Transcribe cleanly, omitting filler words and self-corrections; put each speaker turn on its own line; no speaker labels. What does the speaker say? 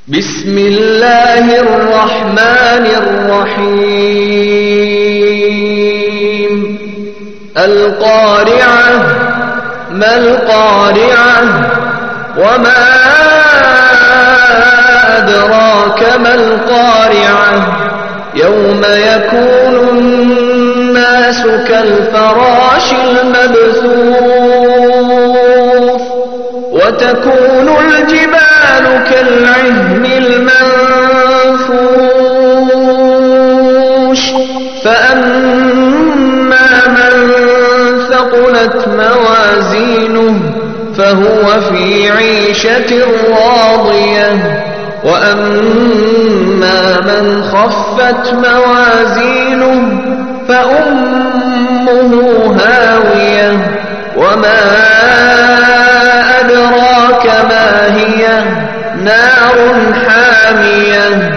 بسم الله الرحمن الرحيم القارعة ما القارعة وما أدراك ما القارعة يوم يكون الناس كالفراش المبثوث وتكون الجبال كالعهن المنفوش فأما من ثقلت موازينه فهو في عيشة راضية وأما من خفت موازينه فأمه هاوية وما أدراك ما هي نار حامية